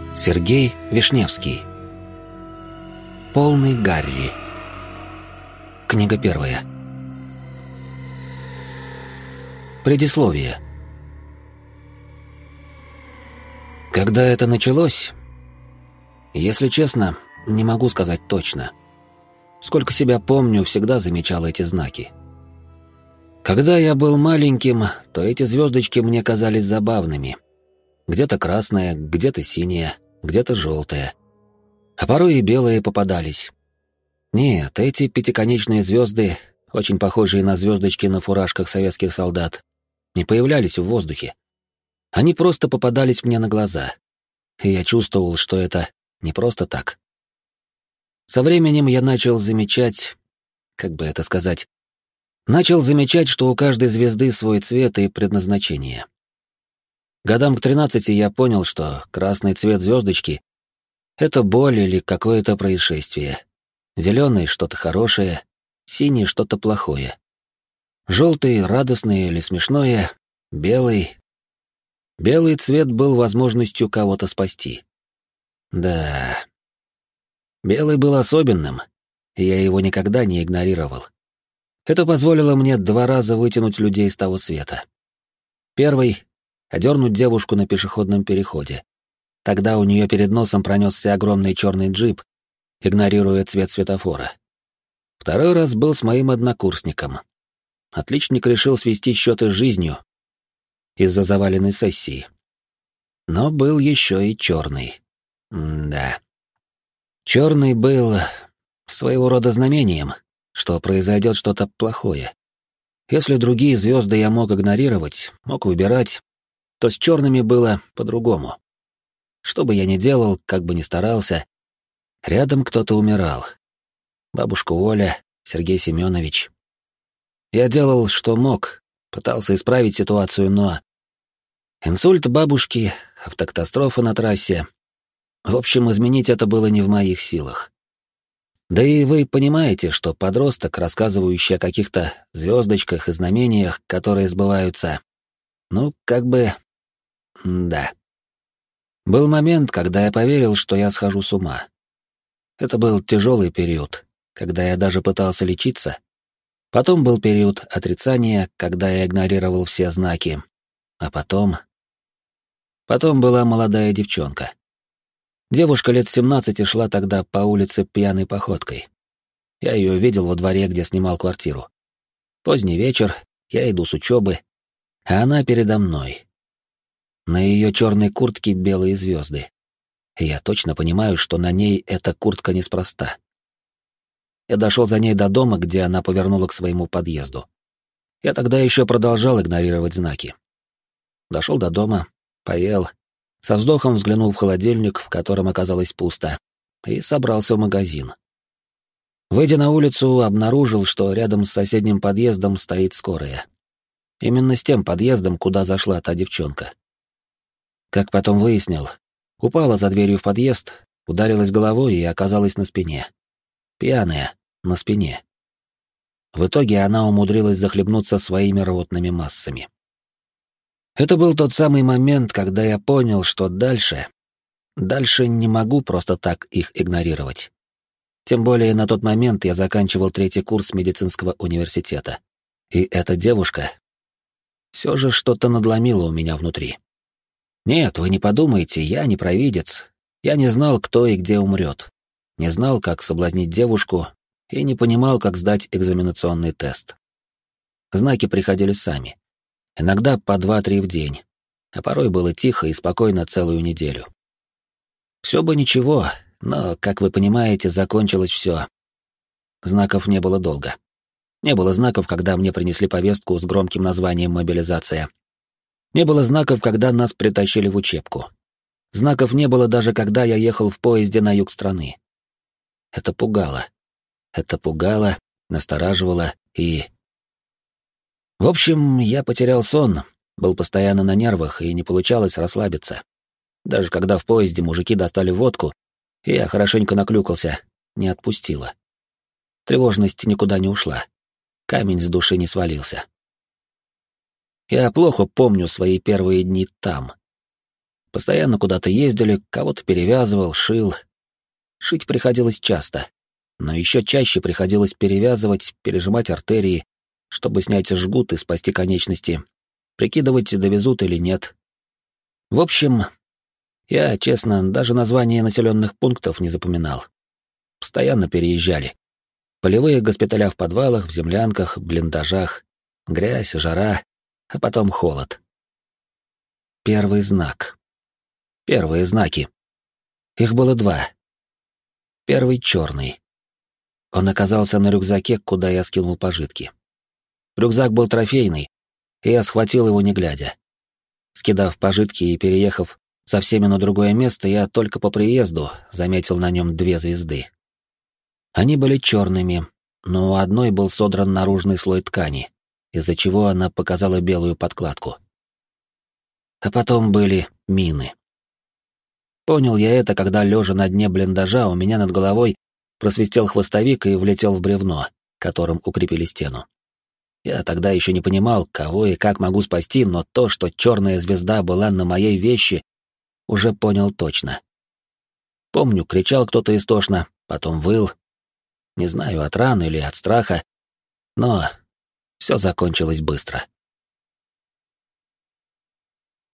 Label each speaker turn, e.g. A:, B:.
A: Сергей Вишневский. Полный Гарри. Книга первая. Предисловие. Когда это началось, если честно, не могу сказать точно. Сколько себя помню, всегда замечал эти знаки. Когда я был маленьким, то эти звездочки мне казались забавными. Где-то красная, где-то синяя, где-то желтая. А порой и белые попадались. Нет, эти пятиконечные звезды, очень похожие на звездочки на фуражках советских солдат, не появлялись в воздухе. Они просто попадались мне на глаза. И я чувствовал, что это не просто так. Со временем я начал замечать, как бы это сказать, что у каждой звезды свой цвет и предназначение. Годам к 13 я понял, что красный цвет звездочки — это боль или какое-то происшествие. Зеленый — что-то хорошее, синий — что-то плохое. Желтый — радостное или смешное, белый... Белый цвет был возможностью кого-то спасти. Да... Белый был особенным, и я его никогда не игнорировал. Это позволило мне 2 раза вытянуть людей с того света. Первый — одернуть девушку на пешеходном переходе. Тогда у нее перед носом пронесся огромный черный джип, игнорируя цвет светофора. Второй раз был с моим однокурсником. Отличник решил свести счеты с жизнью из-за заваленной сессии. Но был еще и черный. Да. Черный был своего рода знамением, что произойдет что-то плохое. Если другие звезды я мог игнорировать, мог выбирать, то с черными было по-другому. Что бы я ни делал, как бы ни старался, рядом кто-то умирал. Бабушка Оля, Сергей Семенович. Я делал, что мог, пытался исправить ситуацию, но... Инсульт бабушки, автокатастрофа на трассе. В общем, изменить это было не в моих силах. Да и вы понимаете, что подросток, рассказывающий о каких-то звездочках и знамениях, которые сбываются, ну, как бы... Да. Был момент, когда я поверил, что я схожу с ума. Это был тяжелый период, когда я даже пытался лечиться. Потом был период отрицания, когда я игнорировал все знаки. А потом... Потом была молодая девчонка. Девушка лет 17 шла тогда по улице пьяной походкой. Я ее видел во дворе, где снимал квартиру. Поздний вечер, я иду с учебы, а она передо мной. На ее черной куртке белые звезды. И я точно понимаю, что на ней эта куртка неспроста. Я дошел за ней до дома, где она повернула к своему подъезду. Я тогда еще продолжал игнорировать знаки. Дошел до дома, поел, со вздохом взглянул в холодильник, в котором оказалось пусто, и собрался в магазин. Выйдя на улицу, обнаружил, что рядом с соседним подъездом стоит скорая. Именно с тем подъездом, куда зашла та девчонка. Как потом выяснил, упала за дверью в подъезд, ударилась головой и оказалась на спине. Пьяная, на спине. В итоге она умудрилась захлебнуться своими рвотными массами. Это был тот самый момент, когда я понял, что дальше не могу просто так их игнорировать. Тем более на тот момент я заканчивал 3-й курс медицинского университета. И эта девушка все же что-то надломила у меня внутри. Нет, вы не подумайте, я не провидец. Я не знал, кто и где умрет. Не знал, как соблазнить девушку, и не понимал, как сдать экзаменационный тест. Знаки приходили сами. Иногда по 2-3 в день, а порой было тихо и спокойно целую неделю. Все бы ничего, но, как вы понимаете, закончилось все. Знаков не было долго. Не было знаков, когда мне принесли повестку с громким названием «Мобилизация». Не было знаков, когда нас притащили в учебку. Знаков не было даже, когда я ехал в поезде на юг страны. Это пугало. Это пугало, настораживало и... В общем, я потерял сон, был постоянно на нервах и не получалось расслабиться. Даже когда в поезде мужики достали водку, и я хорошенько наклюкался, не отпустило. Тревожность никуда не ушла. Камень с души не свалился. Я плохо помню свои первые дни там. Постоянно куда-то ездили, кого-то перевязывал, шил. Шить приходилось часто, но еще чаще приходилось перевязывать, пережимать артерии, чтобы снять жгут и спасти конечности, прикидывать, довезут или нет. В общем, я, честно, даже названия населенных пунктов не запоминал. Постоянно переезжали. Полевые госпиталя в подвалах, в землянках, блиндажах, грязь, жара, а потом холод. Первый знак. Первые знаки. Их было два. Первый черный. Он оказался на рюкзаке, куда я скинул пожитки. Рюкзак был трофейный, и я схватил его не глядя. Скидав пожитки и переехав со всеми на другое место, я только по приезду заметил на нем 2 звезды. Они были черными, но у одной был содран наружный слой ткани, из-за чего она показала белую подкладку. А потом были мины. Понял я это, когда, лежа на дне блиндажа, у меня над головой просвистел хвостовик и влетел в бревно, которым укрепили стену. Я тогда еще не понимал, кого и как могу спасти, но то, что черная звезда была на моей вещи, уже понял точно. Помню, кричал кто-то истошно, потом выл. Не знаю, от раны или от страха, но все закончилось быстро.